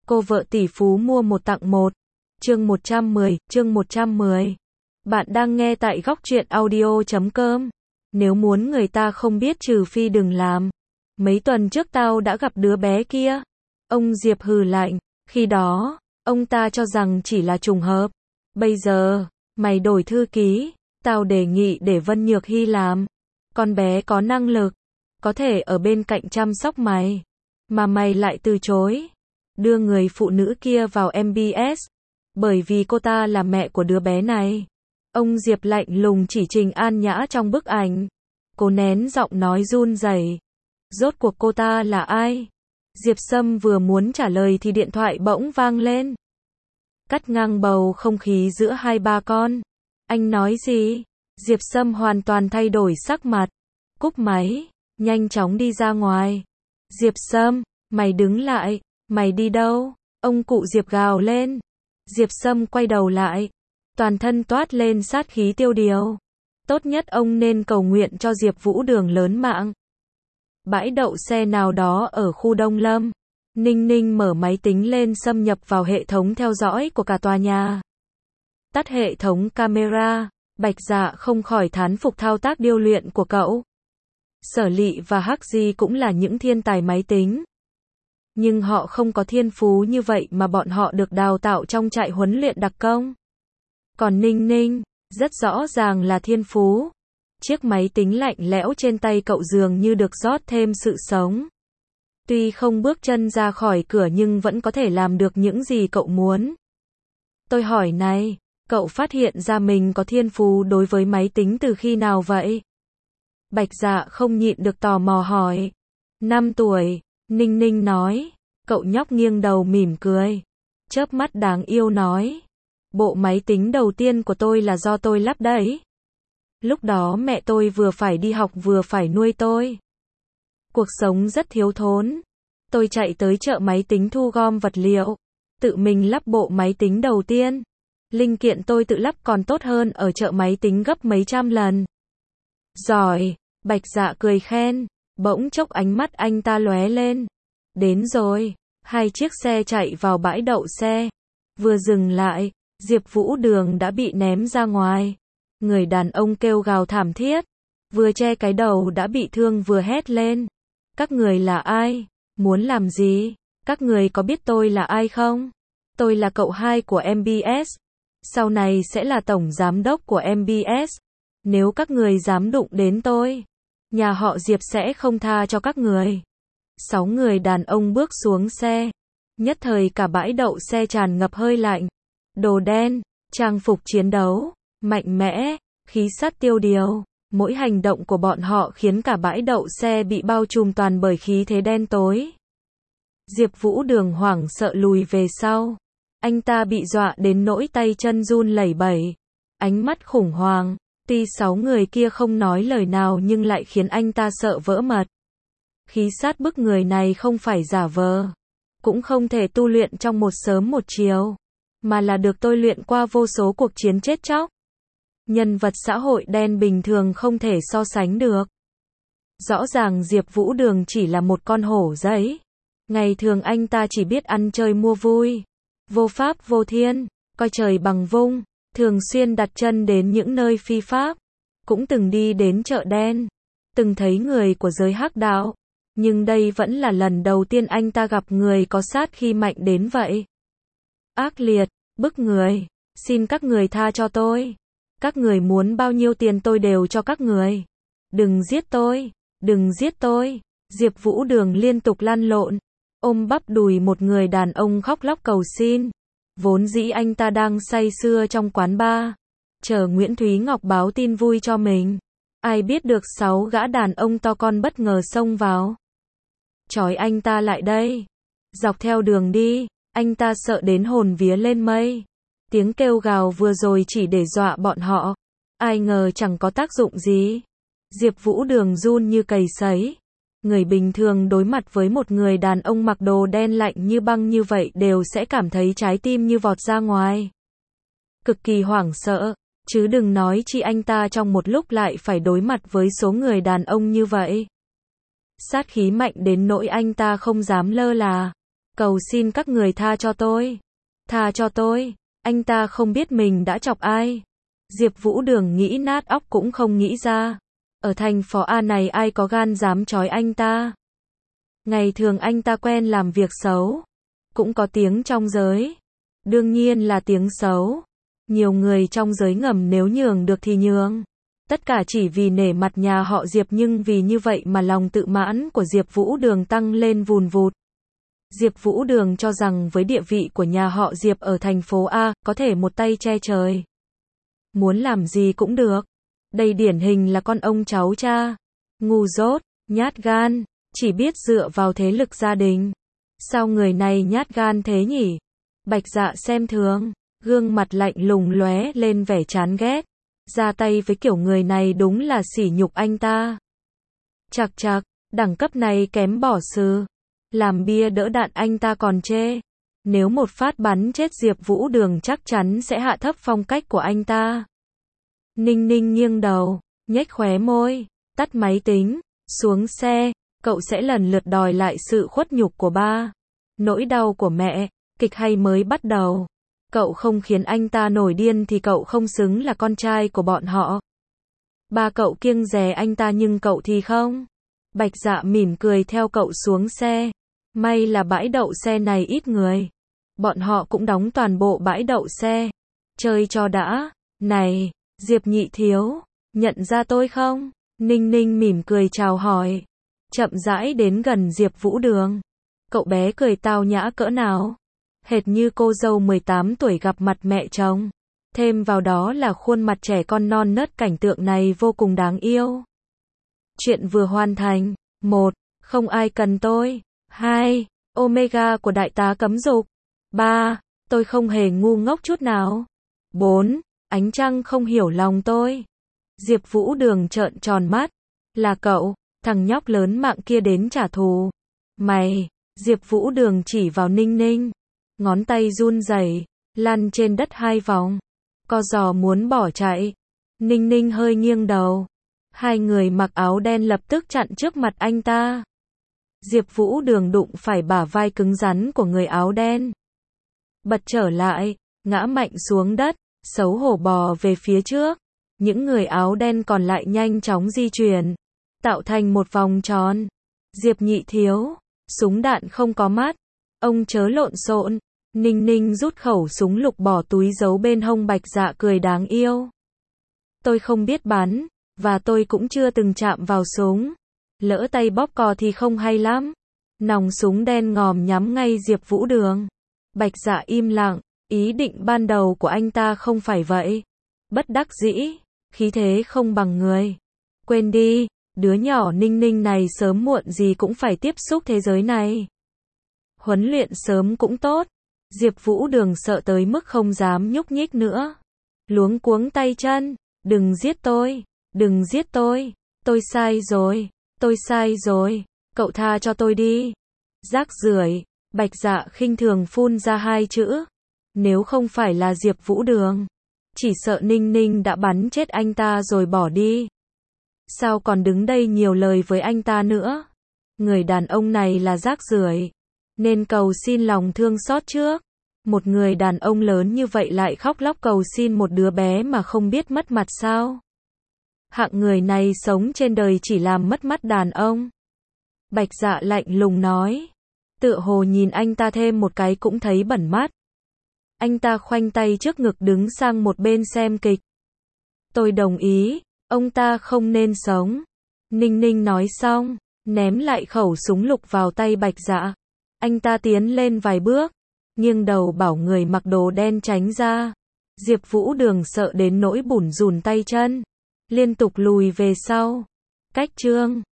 Cô vợ tỷ phú mua một tặng một. Chương 110. Bạn đang nghe tại góc truyện audio.com. Nếu muốn người ta không biết trừ phi đừng làm. Mấy tuần trước tao đã gặp đứa bé kia. Ông Diệp hừ lạnh. Khi đó, ông ta cho rằng chỉ là trùng hợp. Bây giờ, mày đổi thư ký. Tao đề nghị để Vân Nhược Hy làm. Con bé có năng lực. Có thể ở bên cạnh chăm sóc mày. Mà mày lại từ chối. Đưa người phụ nữ kia vào MBS. Bởi vì cô ta là mẹ của đứa bé này. Ông Diệp lạnh lùng chỉ Trình An Nhã trong bức ảnh. Cô nén giọng nói run rẩy. Rốt cuộc cô ta là ai? Diệp Sâm vừa muốn trả lời thì điện thoại bỗng vang lên. Cắt ngang bầu không khí giữa hai ba con. Anh nói gì? Diệp Sâm hoàn toàn thay đổi sắc mặt. Cúp máy, nhanh chóng đi ra ngoài. Diệp Sâm, mày đứng lại, mày đi đâu? Ông cụ Diệp gào lên. Diệp Sâm quay đầu lại. Toàn thân toát lên sát khí tiêu điều. Tốt nhất ông nên cầu nguyện cho Diệp Vũ Đường lớn mạng. Bãi đậu xe nào đó ở khu Đông Lâm. Ninh Ninh mở máy tính lên xâm nhập vào hệ thống theo dõi của cả tòa nhà. Tắt hệ thống camera, Bạch Dạ không khỏi thán phục thao tác điêu luyện của cậu. Sở Lị và Hắc Di cũng là những thiên tài máy tính. Nhưng họ không có thiên phú như vậy mà bọn họ được đào tạo trong trại huấn luyện đặc công. Còn Ninh Ninh, rất rõ ràng là thiên phú. Chiếc máy tính lạnh lẽo trên tay cậu dường như được rót thêm sự sống. Tuy không bước chân ra khỏi cửa nhưng vẫn có thể làm được những gì cậu muốn. Tôi hỏi này, cậu phát hiện ra mình có thiên phú đối với máy tính từ khi nào vậy? Bạch Dạ không nhịn được tò mò hỏi. 5 tuổi, Ninh Ninh nói. Cậu nhóc nghiêng đầu mỉm cười. Chớp mắt đáng yêu nói. Bộ máy tính đầu tiên của tôi là do tôi lắp đấy. Lúc đó mẹ tôi vừa phải đi học vừa phải nuôi tôi. Cuộc sống rất thiếu thốn. Tôi chạy tới chợ máy tính thu gom vật liệu. Tự mình lắp bộ máy tính đầu tiên. Linh kiện tôi tự lắp còn tốt hơn ở chợ máy tính gấp mấy trăm lần. Giỏi, Bạch Dạ cười khen. Bỗng chốc ánh mắt anh ta lóe lên. Đến rồi, hai chiếc xe chạy vào bãi đậu xe. Vừa dừng lại, Diệp Vũ Đường đã bị ném ra ngoài. Người đàn ông kêu gào thảm thiết. Vừa che cái đầu đã bị thương vừa hét lên. Các người là ai? Muốn làm gì? Các người có biết tôi là ai không? Tôi là cậu hai của MBS. Sau này sẽ là tổng giám đốc của MBS. Nếu các người dám đụng đến tôi, nhà họ Diệp sẽ không tha cho các người. 6 người đàn ông bước xuống xe. Nhất thời cả bãi đậu xe tràn ngập hơi lạnh. Đồ đen, trang phục chiến đấu, mạnh mẽ, khí sát tiêu điều. Mỗi hành động của bọn họ khiến cả bãi đậu xe bị bao trùm toàn bởi khí thế đen tối. Diệp Vũ Đường hoảng sợ lùi về sau. Anh ta bị dọa đến nỗi tay chân run lẩy bẩy. Ánh mắt khủng hoảng. Tuy 6 người kia không nói lời nào nhưng lại khiến anh ta sợ vỡ mật. Khí sát bức người này không phải giả vờ. Cũng không thể tu luyện trong một sớm một chiều. Mà là được tôi luyện qua vô số cuộc chiến chết chóc. Nhân vật xã hội đen bình thường không thể so sánh được. Rõ ràng Diệp Vũ Đường chỉ là một con hổ giấy. Ngày thường anh ta chỉ biết ăn chơi mua vui. Vô pháp vô thiên, coi trời bằng vung. Thường xuyên đặt chân đến những nơi phi pháp. Cũng từng đi đến chợ đen. Từng thấy người của giới hắc đạo. Nhưng đây vẫn là lần đầu tiên anh ta gặp người có sát khí mạnh đến vậy. Ác liệt, bức người. Xin các người tha cho tôi. Các người muốn bao nhiêu tiền tôi đều cho các người. Đừng giết tôi. Đừng giết tôi. Diệp Vũ Đường liên tục lăn lộn. Ôm bắp đùi một người đàn ông khóc lóc cầu xin. Vốn dĩ anh ta đang say sưa trong quán bar. Chờ Nguyễn Thúy Ngọc báo tin vui cho mình. Ai biết được 6 gã đàn ông to con bất ngờ xông vào. Trói anh ta lại đây. Dọc theo đường đi, anh ta sợ đến hồn vía lên mây. Tiếng kêu gào vừa rồi chỉ để dọa bọn họ. Ai ngờ chẳng có tác dụng gì. Diệp Vũ Đường run như cầy sấy. Người bình thường đối mặt với một người đàn ông mặc đồ đen lạnh như băng như vậy đều sẽ cảm thấy trái tim như vọt ra ngoài. Cực kỳ hoảng sợ, chứ đừng nói chi anh ta trong một lúc lại phải đối mặt với số người đàn ông như vậy. Sát khí mạnh đến nỗi anh ta không dám lơ là. Cầu xin các người tha cho tôi. Tha cho tôi. Anh ta không biết mình đã chọc ai. Diệp Vũ Đường nghĩ nát óc cũng không nghĩ ra. Ở thành phố A này ai có gan dám trói anh ta. Ngày thường anh ta quen làm việc xấu. Cũng có tiếng trong giới. Đương nhiên là tiếng xấu. Nhiều người trong giới ngầm nếu nhường được thì nhường. Tất cả chỉ vì nể mặt nhà họ Diệp, nhưng vì như vậy mà lòng tự mãn của Diệp Vũ Đường tăng lên vùn vụt. Diệp Vũ Đường cho rằng với địa vị của nhà họ Diệp ở thành phố A, có thể một tay che trời. Muốn làm gì cũng được. Đây điển hình là con ông cháu cha. Ngu dốt, nhát gan, chỉ biết dựa vào thế lực gia đình. Sao người này nhát gan thế nhỉ? Bạch Dạ xem thường, gương mặt lạnh lùng lóe lên vẻ chán ghét. Ra tay với kiểu người này đúng là sỉ nhục anh ta. Chạc chạc, đẳng cấp này kém bỏ sư. Làm bia đỡ đạn anh ta còn chê. Nếu một phát bắn chết Diệp Vũ Đường chắc chắn sẽ hạ thấp phong cách của anh ta. Ninh Ninh nghiêng đầu, nhếch khóe môi, tắt máy tính, xuống xe, cậu sẽ lần lượt đòi lại sự khuất nhục của ba. Nỗi đau của mẹ, kịch hay mới bắt đầu. Cậu không khiến anh ta nổi điên thì cậu không xứng là con trai của bọn họ. Ba cậu kiêng dè anh ta nhưng cậu thì không. Bạch Dạ mỉm cười theo cậu xuống xe. May là bãi đậu xe này ít người. Bọn họ cũng đóng toàn bộ bãi đậu xe. Chơi cho đã. Này, Diệp Nhị Thiếu, nhận ra tôi không? Ninh Ninh mỉm cười chào hỏi. Chậm rãi đến gần Diệp Vũ Đường. Cậu bé cười tao nhã cỡ nào? Hệt như cô dâu 18 tuổi gặp mặt mẹ chồng. Thêm vào đó là khuôn mặt trẻ con non nớt, cảnh tượng này vô cùng đáng yêu. Chuyện vừa hoàn thành. 1. Không ai cần tôi. 2. Omega của đại tá cấm dục. 3. Tôi không hề ngu ngốc chút nào. 4. Ánh trăng không hiểu lòng tôi. Diệp Vũ Đường trợn tròn mắt. Là cậu, thằng nhóc lớn mạng kia đến trả thù. Mày, Diệp Vũ Đường chỉ vào Ninh Ninh. Ngón tay run rẩy, lăn trên đất 2 vòng. Co giò muốn bỏ chạy. Ninh Ninh hơi nghiêng đầu. Hai người mặc áo đen lập tức chặn trước mặt anh ta. Diệp Vũ Đường đụng phải bả vai cứng rắn của người áo đen. Bật trở lại, ngã mạnh xuống đất, xấu hổ bò về phía trước. Những người áo đen còn lại nhanh chóng di chuyển, tạo thành một vòng tròn. Diệp Nhị Thiếu, súng đạn không có mắt. Ông chớ lộn xộn. Ninh Ninh rút khẩu súng lục bỏ túi giấu bên hông. Bạch Dạ cười đáng yêu. Tôi không biết bắn, và tôi cũng chưa từng chạm vào súng. Lỡ tay bóp cò thì không hay lắm. Nòng súng đen ngòm nhắm ngay Diệp Vũ Đường. Bạch Dạ im lặng, ý định ban đầu của anh ta không phải vậy. Bất đắc dĩ, khí thế không bằng người. Quên đi, đứa nhỏ Ninh Ninh này sớm muộn gì cũng phải tiếp xúc thế giới này. Huấn luyện sớm cũng tốt. Diệp Vũ Đường sợ tới mức không dám nhúc nhích nữa. Luống cuống tay chân. Đừng giết tôi, đừng giết tôi sai rồi, tôi sai rồi, cậu tha cho tôi đi. Rác rưởi. Bạch Dạ khinh thường phun ra 2 chữ. Nếu không phải là Diệp Vũ Đường, chỉ sợ Ninh Ninh đã bắn chết anh ta rồi bỏ đi. Sao còn đứng đây nhiều lời với anh ta nữa? Người đàn ông này là rác rưởi, nên cầu xin lòng thương xót trước. Một người đàn ông lớn như vậy lại khóc lóc cầu xin một đứa bé mà không biết mất mặt sao? Hạng người này sống trên đời chỉ làm mất mắt đàn ông. Bạch Dạ lạnh lùng nói. Tựa hồ nhìn anh ta thêm một cái cũng thấy bẩn mắt. Anh ta khoanh tay trước ngực đứng sang một bên xem kịch. Tôi đồng ý, ông ta không nên sống. Ninh Ninh nói xong, ném lại khẩu súng lục vào tay Bạch Dạ. Anh ta tiến lên vài bước, nghiêng đầu bảo người mặc đồ đen tránh ra. Diệp Vũ Đường sợ đến nỗi bủn rủn tay chân, liên tục lùi về sau. Cách chương